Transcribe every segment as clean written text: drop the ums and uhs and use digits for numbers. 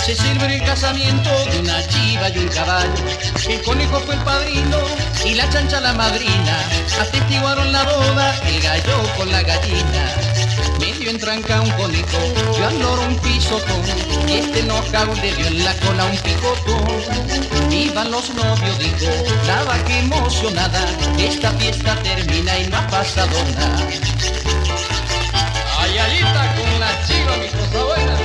Se celebró el casamiento de una chiva y un caballo. El conejo fue el padrino y la chancha la madrina. Atestiguaron la boda el gallo con la gallina. Medio entranca un conejo, dio al loro un pisotón, y este enojado le dio en la cola un picotón. Iban los novios, dijo la vaca emocionada, esta fiesta termina y no ha pasado nada. Ay, allita con la chiva, mi cosa buena.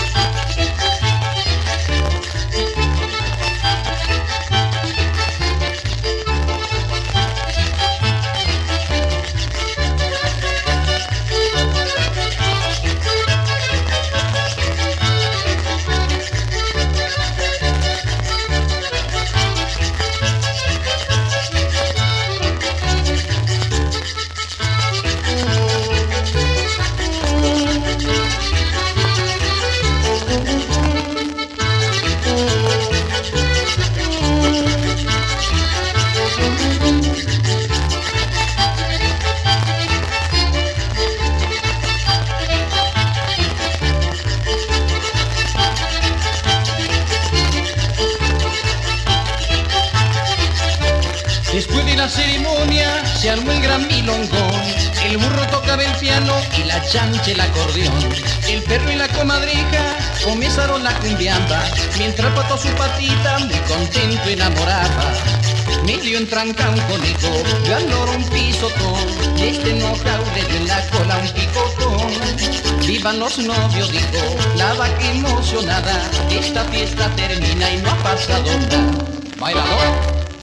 Después de la ceremonia se armó el gran milongón. El burro tocaba el piano y la chancha el acordeón. El perro y la comadreja comenzaron la cumbiamba, mientras el pato su patita muy contento enamoraba. Medio entranca un conejo, dio al loro un pisotón, y este enojado le dio en la cola un picotón. Vivan los novios, dijo la vaca emocionada, esta fiesta termina y no ha pasado nada. Bailador.